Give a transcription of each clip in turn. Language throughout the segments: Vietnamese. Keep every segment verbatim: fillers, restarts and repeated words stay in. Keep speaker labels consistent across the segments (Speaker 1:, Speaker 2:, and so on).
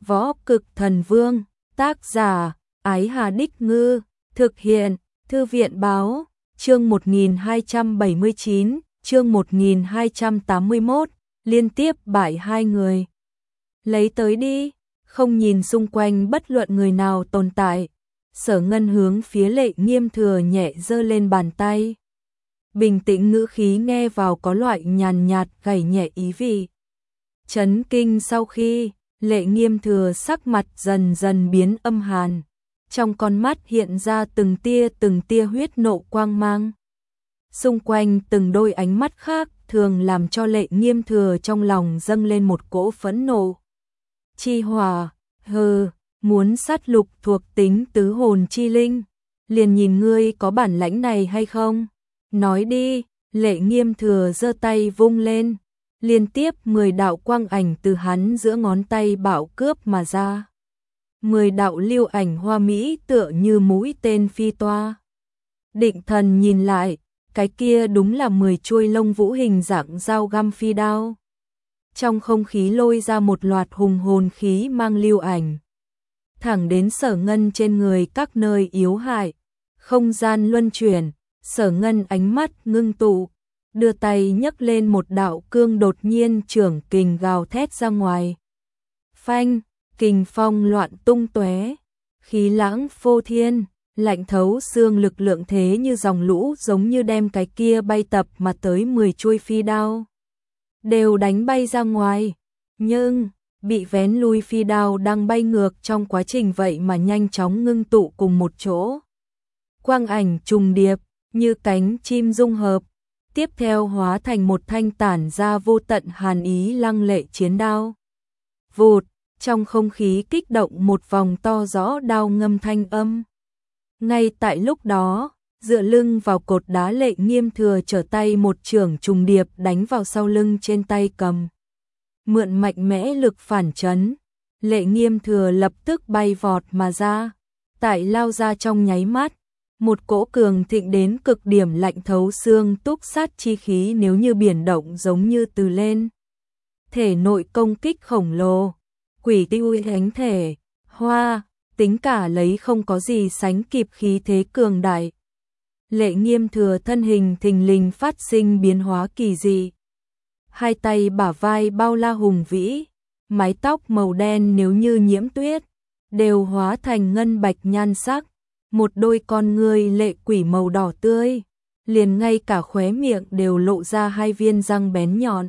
Speaker 1: Võ Cực Thần Vương, tác giả, Ái Hà Đích Ngư, thực hiện, Thư viện Báo, chương một nghìn hai trăm bảy mươi chín, chương một nghìn hai trăm tám mươi mốt, liên tiếp bại hai người. Lấy tới đi, không nhìn xung quanh bất luận người nào tồn tại. Sở Ngân hướng phía Lệ Nghiêm Thừa nhẹ giơ lên bàn tay. Bình tĩnh ngữ khí nghe vào có loại nhàn nhạt gảy nhẹ ý vị. Chấn kinh sau khi, Lệ Nghiêm Thừa sắc mặt dần dần biến âm hàn. Trong con mắt hiện ra từng tia từng tia huyết nộ quang mang. Xung quanh từng đôi ánh mắt khác thường làm cho Lệ Nghiêm Thừa trong lòng dâng lên một cỗ phẫn nộ. Chi hỏa, hừ, muốn sát lục thuộc tính tứ hồn chi linh, liền nhìn ngươi có bản lãnh này hay không? Nói đi, Lệ Nghiêm Thừa giơ tay vung lên, liên tiếp mười đạo quang ảnh từ hắn giữa ngón tay bạo cướp mà ra. Mười đạo lưu ảnh hoa mỹ tựa như mũi tên phi toa. Định Thần nhìn lại, cái kia đúng là mười chuôi lông vũ hình dạng dao găm phi đao. Trong không khí lôi ra một loạt hùng hồn khí mang lưu ảnh. Thẳng đến Sở Ngân trên người các nơi yếu hại, không gian luân chuyển, Sở Ngân ánh mắt ngưng tụ, đưa tay nhấc lên một đạo cương đột nhiên trưởng kình gào thét ra ngoài. Phanh, kình phong loạn tung tóe, khí lãng phô thiên, lạnh thấu xương lực lượng thế như dòng lũ giống như đem cái kia bay tập mà tới mười chuôi phi đao. Đều đánh bay ra ngoài, nhưng bị vén lui phi đao đang bay ngược trong quá trình vậy mà nhanh chóng ngưng tụ cùng một chỗ. Quang ảnh trùng điệp, như cánh chim dung hợp, tiếp theo hóa thành một thanh tản ra vô tận hàn ý lăng lệ chiến đao. Vụt, trong không khí kích động một vòng to rõ đao ngâm thanh âm. Ngay tại lúc đó, dựa lưng vào cột đá Lệ Nghiêm Thừa trở tay một chưởng trùng điệp đánh vào sau lưng trên tay cầm. Mượn mạnh mẽ lực phản chấn, Lệ Nghiêm Thừa lập tức bay vọt mà ra. Tại lao ra trong nháy mắt, một cỗ cường thịnh đến cực điểm lạnh thấu xương túc sát chi khí nếu như biển động giống như từ lên. Thể nội công kích khổng lồ, quỷ tiêu ánh thể, hoa, tính cả lấy không có gì sánh kịp khí thế cường đại. Lệ Nghiêm Thừa thân hình thình lình phát sinh biến hóa kỳ dị. Hai tay bả vai bao la hùng vĩ, mái tóc màu đen nếu như nhiễm tuyết, đều hóa thành ngân bạch nhan sắc, một đôi con ngươi lệ quỷ màu đỏ tươi, liền ngay cả khóe miệng đều lộ ra hai viên răng bén nhọn.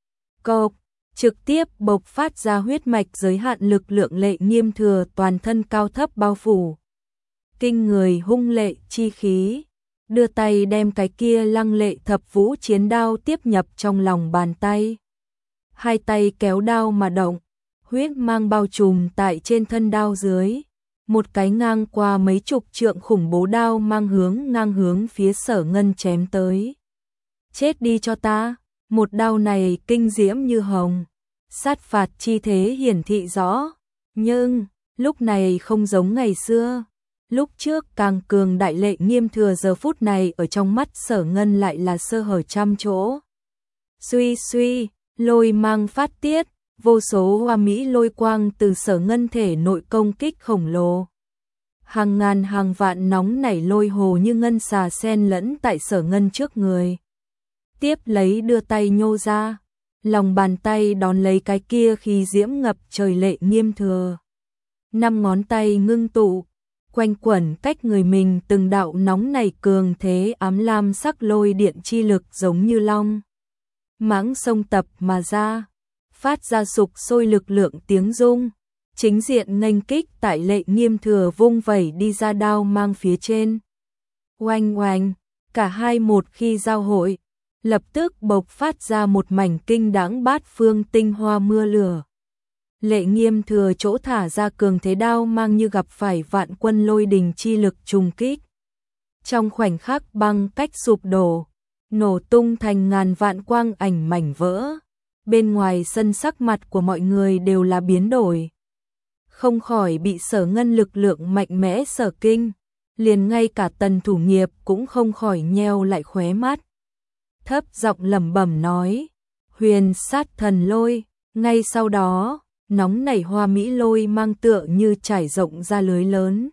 Speaker 1: Cộc, trực tiếp bộc phát ra huyết mạch giới hạn lực lượng Lệ Nghiêm Thừa toàn thân cao thấp bao phủ. Kinh người hung lệ chi khí, đưa tay đem cái kia lăng lệ thập vũ chiến đao tiếp nhập trong lòng bàn tay. Hai tay kéo đao mà động, huyết mang bao trùm tại trên thân đao dưới. Một cái ngang qua mấy chục trượng khủng bố đao mang hướng ngang hướng phía Sở Ngân chém tới. Chết đi cho ta, một đao này kinh diễm như hồng, sát phạt chi thế hiển thị rõ, nhưng lúc này không giống ngày xưa. Lúc trước càng cường đại Lệ Nghiêm Thừa giờ phút này ở trong mắt Sở Ngân lại là sơ hở trăm chỗ. Suy suy, lôi mang phát tiết, vô số hoa mỹ lôi quang từ Sở Ngân thể nội công kích khổng lồ. Hàng ngàn hàng vạn nóng nảy lôi hồ như ngân xà xen lẫn tại Sở Ngân trước người. Tiếp lấy đưa tay nhô ra, lòng bàn tay đón lấy cái kia khí diễm ngập trời Lệ Nghiêm Thừa. Năm ngón tay ngưng tụ, quanh quẩn cách người mình từng đạo nóng nảy cường thế ám lam sắc lôi điện chi lực giống như long mãng sông tập mà ra, phát ra sục sôi lực lượng tiếng rung, chính diện nghênh kích tại Lệ Nghiêm Thừa vung vẩy đi ra đao mang phía trên. Oanh oanh, cả hai một khi giao hội, lập tức bộc phát ra một mảnh kinh đãng bát phương tinh hoa mưa lửa. Lệ Nghiêm Thừa chỗ thả ra cường thế đao mang như gặp phải vạn quân lôi đình chi lực trùng kích. Trong khoảnh khắc băng cách sụp đổ, nổ tung thành ngàn vạn quang ảnh mảnh vỡ. Bên ngoài sân sắc mặt của mọi người đều là biến đổi. Không khỏi bị Sở Ngân lực lượng mạnh mẽ sở kinh, liền ngay cả Tần Thủ Nghiệp cũng không khỏi nheo lại khóe mắt. Thấp giọng lẩm bẩm nói, huyền sát thần lôi, ngay sau đó nóng nảy hoa mỹ lôi mang tựa như trải rộng ra lưới lớn.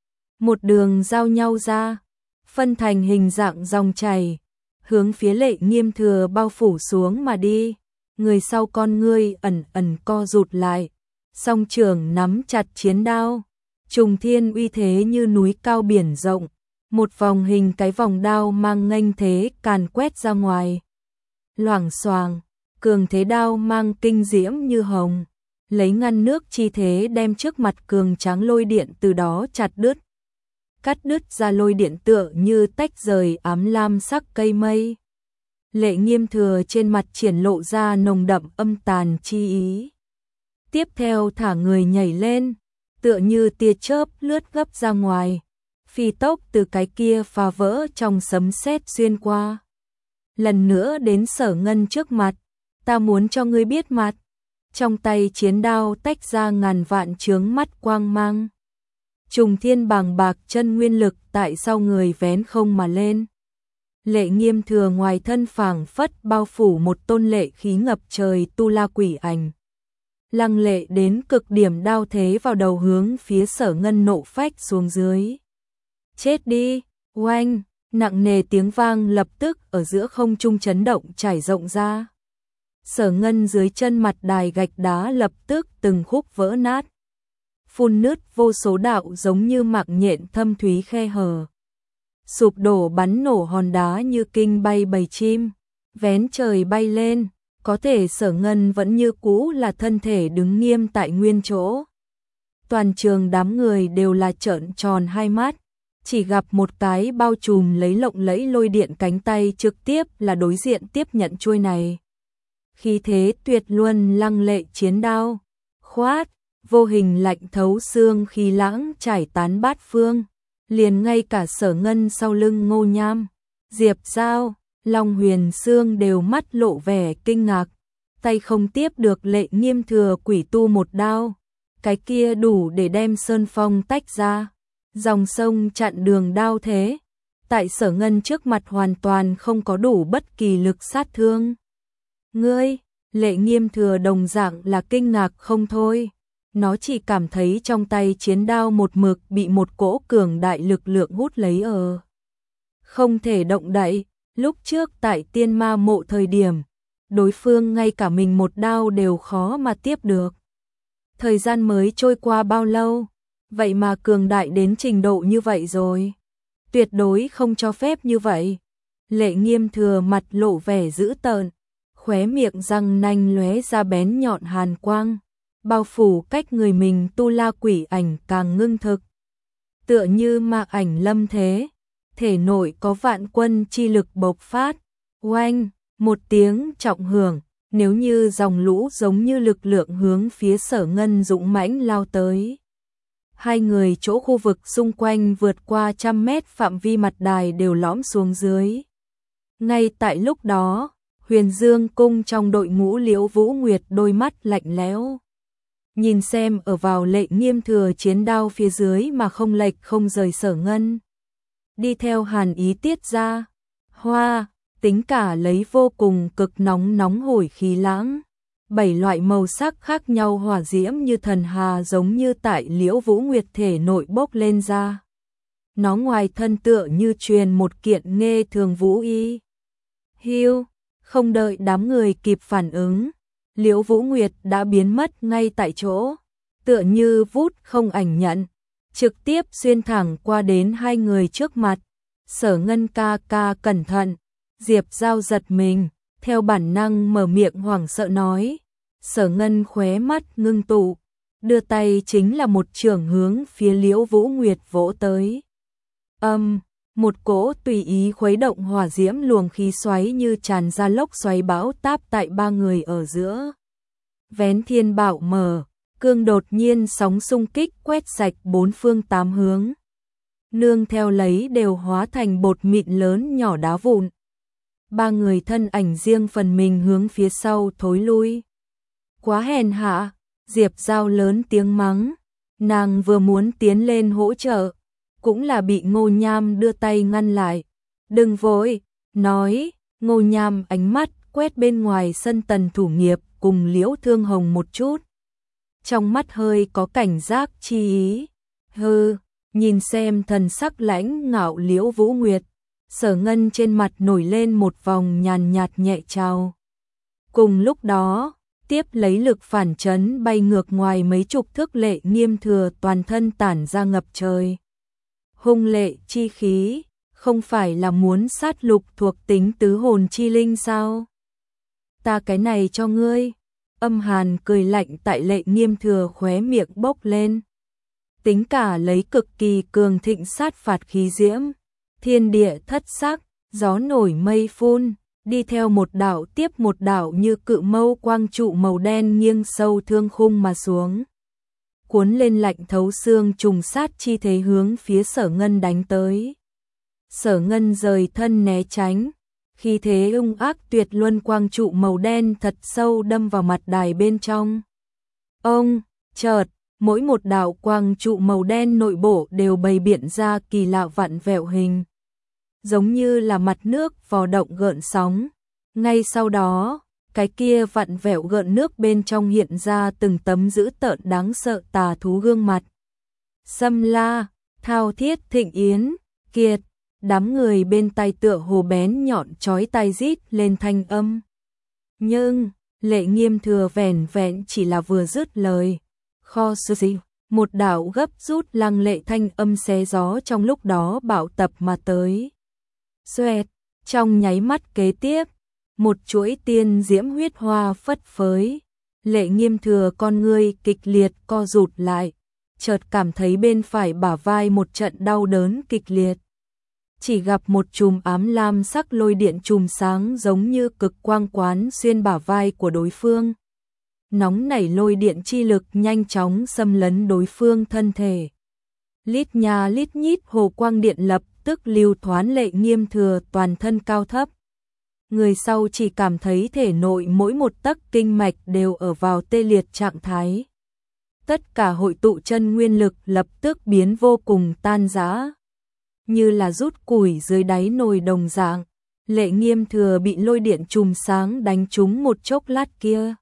Speaker 1: Một đường giao nhau ra, phân thành hình dạng dòng chảy, hướng phía Lệ Nghiêm Thừa bao phủ xuống mà đi. Người sau con ngươi ẩn ẩn co rụt lại, song trường nắm chặt chiến đao, trùng thiên uy thế như núi cao biển rộng, một vòng hình cái vòng đao mang nghênh thế càn quét ra ngoài. Loảng xoàng, cường thế đao mang kinh diễm như hồng, lấy ngăn nước chi thế đem trước mặt cường tráng lôi điện từ đó chặt đứt. Cắt đứt ra lôi điện tựa như tách rời ám lam sắc cây mây. Lệ Nghiêm Thừa trên mặt triển lộ ra nồng đậm âm tàn chi ý. Tiếp theo thả người nhảy lên, tựa như tia chớp lướt gấp ra ngoài, phi tốc từ cái kia phá vỡ trong sấm sét xuyên qua. Lần nữa đến Sở Ngân trước mặt, ta muốn cho ngươi biết mặt. Trong tay chiến đao tách ra ngàn vạn chướng mắt quang mang. Trùng thiên bàng bạc chân nguyên lực tại sau người vén không mà lên. Lệ Nghiêm Thừa ngoài thân phảng phất bao phủ một tôn lệ khí ngập trời tu la quỷ ảnh. Lăng lệ đến cực điểm đao thế vào đầu hướng phía Sở Ngân nộ phách xuống dưới. Chết đi, oanh, nặng nề tiếng vang lập tức ở giữa không trung chấn động trải rộng ra. Sở Ngân dưới chân mặt đài gạch đá lập tức từng khúc vỡ nát. Phun nứt vô số đạo giống như mạng nhện thâm thúy khe hở. Sụp đổ bắn nổ hòn đá như kinh bay bầy chim, vén trời bay lên, có thể Sở Ngân vẫn như cũ là thân thể đứng nghiêm tại nguyên chỗ. Toàn trường đám người đều là trợn tròn hai mắt, chỉ gặp một cái bao trùm lấy lộng lẫy lôi điện cánh tay trực tiếp là đối diện tiếp nhận chuôi này. Khí thế tuyệt luân lăng lệ chiến đao, khoát, vô hình lạnh thấu xương khí lãng trải tán bát phương, liền ngay cả Sở Ngân sau lưng Ngô Nham, Diệp Giao, Long Huyền Sương đều mắt lộ vẻ kinh ngạc, tay không tiếp được Lệ Nghiêm Thừa quỷ tu một đao, cái kia đủ để đem sơn phong tách ra, dòng sông chặn đường đao thế, tại Sở Ngân trước mặt hoàn toàn không có đủ bất kỳ lực sát thương. Ngươi, Lệ Nghiêm Thừa đồng dạng là kinh ngạc không thôi. Nó chỉ cảm thấy trong tay chiến đao một mực bị một cỗ cường đại lực lượng hút lấy ở. Không thể động đậy, lúc trước tại tiên ma mộ thời điểm, đối phương ngay cả mình một đao đều khó mà tiếp được. Thời gian mới trôi qua bao lâu, vậy mà cường đại đến trình độ như vậy rồi. Tuyệt đối không cho phép như vậy. Lệ Nghiêm Thừa mặt lộ vẻ dữ tợn, khóe miệng răng nanh lóe ra bén nhọn hàn quang. Bao phủ cách người mình tu la quỷ ảnh càng ngưng thực. Tựa như mạc ảnh lâm thế, thể nội có vạn quân chi lực bộc phát, oanh, một tiếng trọng hưởng, nếu như dòng lũ giống như lực lượng hướng phía Sở Ngân dũng mãnh lao tới. Hai người chỗ khu vực xung quanh vượt qua trăm mét phạm vi mặt đài đều lõm xuống dưới. Ngay tại lúc đó, Huyền Dương cung trong đội ngũ Liễu Vũ Nguyệt đôi mắt lạnh lẽo. Nhìn xem ở vào Lệ Nghiêm Thừa chiến đao phía dưới mà không lệch không rời Sở Ngân. Đi theo hàn ý tiết ra, hoa, tính cả lấy vô cùng cực nóng nóng hổi khí lãng. Bảy loại màu sắc khác nhau hỏa diễm như thần hà giống như tại Liễu Vũ Nguyệt thể nội bốc lên ra. Nó ngoài thân tựa như truyền một kiện nghê thường vũ y. Hiu, không đợi đám người kịp phản ứng. Liễu Vũ Nguyệt đã biến mất ngay tại chỗ, tựa như vút không ảnh nhận, trực tiếp xuyên thẳng qua đến hai người trước mặt. Sở Ngân ca ca cẩn thận, Diệp Giao giật mình, theo bản năng mở miệng hoảng sợ nói. Sở Ngân khóe mắt ngưng tụ, đưa tay chính là một chưởng hướng phía Liễu Vũ Nguyệt vỗ tới. Âm, một cỗ tùy ý khuấy động hỏa diễm luồng khí xoáy như tràn ra lốc xoáy bão táp tại ba người ở giữa. Vén thiên bạo mở, cương đột nhiên sóng xung kích quét sạch bốn phương tám hướng. Nương theo lấy đều hóa thành bột mịn lớn nhỏ đá vụn. Ba người thân ảnh riêng phần mình hướng phía sau thối lui. Quá hèn hạ, Diệp Giao lớn tiếng mắng. Nàng vừa muốn tiến lên hỗ trợ, cũng là bị Ngô Nham đưa tay ngăn lại. Đừng vội, nói, Ngô Nham ánh mắt quét bên ngoài sân Tần Thủ Nghiệp cùng Liễu Thương Hồng một chút. trong mắt hơi có cảnh giác chi ý. Hừ, nhìn xem thần sắc lãnh ngạo Liễu Vũ Nguyệt, Sở Ngân trên mặt nổi lên một vòng nhàn nhạt nhẹ trao. Cùng lúc đó, tiếp lấy lực phản chấn bay ngược ngoài mấy chục thước Lệ Nghiêm Thừa toàn thân tản ra ngập trời. Hung lệ chi khí, không phải là muốn sát lục thuộc tính tứ hồn chi linh sao? Ta cái này cho ngươi. Âm hàn cười lạnh tại Lệ Nghiêm Thừa khóe miệng bốc lên. Tính cả lấy cực kỳ cường thịnh sát phạt khí diễm, thiên địa thất sắc, gió nổi mây phun, đi theo một đạo tiếp một đạo như cự mâu quang trụ màu đen nghiêng sâu thương khung mà xuống. Cuốn lên lạnh thấu xương trùng sát chi thế hướng phía Sở Ngân đánh tới. Sở Ngân rời thân né tránh, khi thế ung ác tuyệt luân quang trụ màu đen thật sâu đâm vào mặt đài bên trong. Ông, chợt, mỗi một đạo quang trụ màu đen nội bộ đều bày biện ra kỳ lạ vặn vẹo hình, giống như là mặt nước vò động gợn sóng. Ngay sau đó, cái kia vặn vẹo gợn nước bên trong hiện ra từng tấm dữ tợn đáng sợ tà thú gương mặt. Sâm La, Thao Thiết Thịnh Yến, Kiệt, đám người bên tay tựa hồ bén nhọn chói tai rít lên thanh âm. Nhưng, Lệ Nghiêm Thừa vẻn vẹn chỉ là vừa dứt lời. Kho sư gì, một đạo gấp rút lăng lệ thanh âm xé gió trong lúc đó bạo tập mà tới. Xoẹt, trong nháy mắt kế tiếp, một chuỗi tiên diễm huyết hoa phất phới. Lệ Nghiêm Thừa con ngươi kịch liệt co rụt lại, chợt cảm thấy bên phải bả vai một trận đau đớn kịch liệt. Chỉ gặp một chùm ám lam sắc lôi điện chùm sáng giống như cực quang quán xuyên bả vai của đối phương. Nóng nảy lôi điện chi lực nhanh chóng xâm lấn đối phương thân thể. Lít nha lít nhít hồ quang điện lập tức lưu thoán Lệ Nghiêm Thừa toàn thân cao thấp. Người sau chỉ cảm thấy thể nội mỗi một tấc kinh mạch đều ở vào tê liệt trạng thái. Tất cả hội tụ chân nguyên lực lập tức biến vô cùng tan rã, như là rút củi dưới đáy nồi đồng dạng. Lệ Nghiêm Thừa bị lôi điện chùm sáng đánh trúng một chốc lát kia,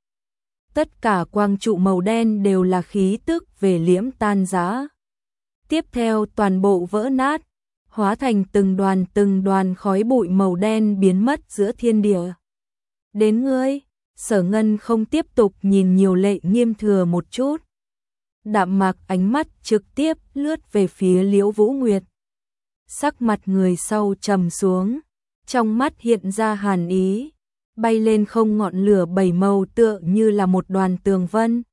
Speaker 1: tất cả quang trụ màu đen đều là khí tức về liễm tan rã. Tiếp theo toàn bộ vỡ nát, hóa thành từng đoàn từng đoàn khói bụi màu đen biến mất giữa thiên địa. Đến ngươi, Sở Ngân không tiếp tục nhìn nhiều Lệ Nghiêm Thừa một chút. Đạm mạc ánh mắt trực tiếp lướt về phía Liễu Vũ Nguyệt. Sắc mặt người sau trầm xuống, trong mắt hiện ra hàn ý, bay lên không ngọn lửa bảy màu tựa như là một đoàn tường vân.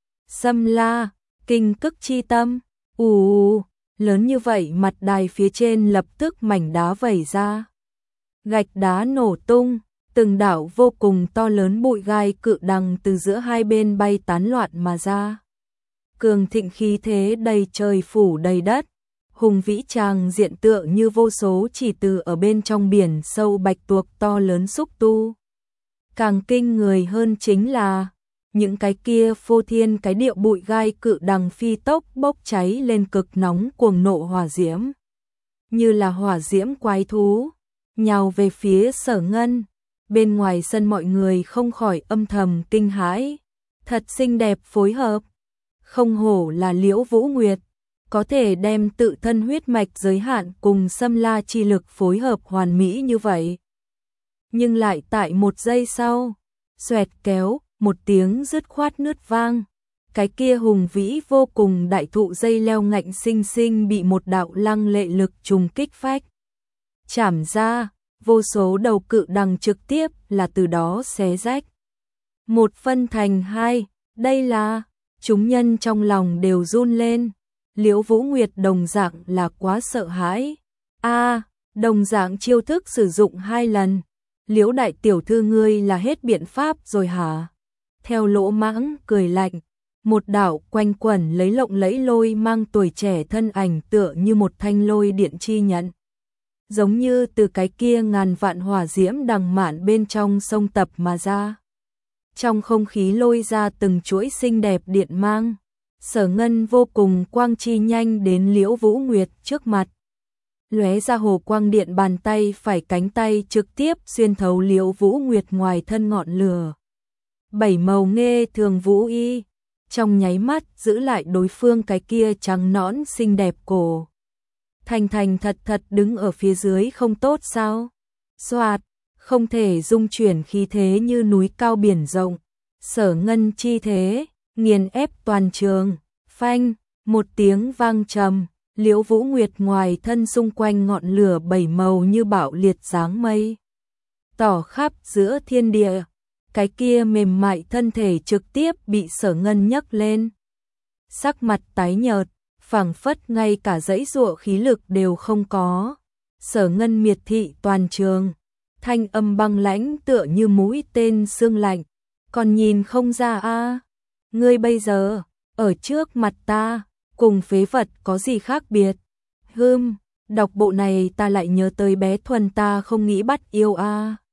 Speaker 1: Sâm La, kinh cức chi tâm, ù ù, lớn như vậy mặt đài phía trên lập tức mảnh đá vẩy ra. Gạch đá nổ tung, từng đảo vô cùng to lớn bụi gai cự đằng từ giữa hai bên bay tán loạn mà ra. Cường thịnh khí thế đầy trời phủ đầy đất, hùng vĩ tràng diện tựa như vô số chỉ từ ở bên trong biển sâu bạch tuộc to lớn xúc tu. Càng kinh người hơn chính là những cái kia phô thiên cái điệu bụi gai cự đằng phi tốc bốc cháy lên cực nóng cuồng nộ hỏa diễm, như là hỏa diễm quái thú nhào về phía Sở Ngân. Bên ngoài sân mọi người không khỏi âm thầm kinh hãi, thật xinh đẹp phối hợp, không hổ là Liễu Vũ Nguyệt, có thể đem tự thân huyết mạch giới hạn cùng Sâm La chi lực phối hợp hoàn mỹ như vậy. Nhưng lại tại một giây sau, xoẹt kéo, một tiếng dứt khoát nứt vang, cái kia hùng vĩ vô cùng đại thụ dây leo ngạnh sinh sinh bị một đạo lăng lệ lực trùng kích phách chảm ra, vô số đầu cự đằng trực tiếp là từ đó xé rách. Một phân thành hai, đây là, chúng nhân trong lòng đều run lên. Liễu Vũ Nguyệt đồng dạng là quá sợ hãi. A, đồng dạng chiêu thức sử dụng hai lần. Liễu đại tiểu thư ngươi là hết biện pháp rồi hả? Theo Lỗ Mãng cười lạnh, một đạo quanh quẩn lấy lộng lẫy lôi mang tuổi trẻ thân ảnh tựa như một thanh lôi điện chi nhận, giống như từ cái kia ngàn vạn hỏa diễm đằng mạn bên trong sông tập mà ra. Trong không khí lôi ra từng chuỗi xinh đẹp điện mang. Sở Ngân vô cùng quang chi nhanh đến Liễu Vũ Nguyệt trước mặt. Lóe ra hồ quang điện bàn tay phải cánh tay trực tiếp xuyên thấu Liễu Vũ Nguyệt ngoài thân ngọn lửa. Bảy màu nghê thường vũ y, trong nháy mắt giữ lại đối phương cái kia trắng nõn xinh đẹp cổ. Thành thành thật thật đứng ở phía dưới không tốt sao? Soạt, không thể dung chuyển khí thế như núi cao biển rộng. Sở Ngân chi thế, nghiền ép toàn trường. Phanh, một tiếng vang trầm, Liễu Vũ Nguyệt ngoài thân xung quanh ngọn lửa bảy màu như bạo liệt dáng mây. Tỏ khắp giữa thiên địa, cái kia mềm mại thân thể trực tiếp bị Sở Ngân nhấc lên. Sắc mặt tái nhợt, phảng phất ngay cả dãy dụa khí lực đều không có. Sở Ngân miệt thị toàn trường, thanh âm băng lãnh tựa như mũi tên sương lạnh. Còn nhìn không ra a, ngươi bây giờ ở trước mặt ta, cùng phế vật có gì khác biệt? Hừm, đọc bộ này ta lại nhớ tới bé Thuần ta không nghĩ bắt yêu a.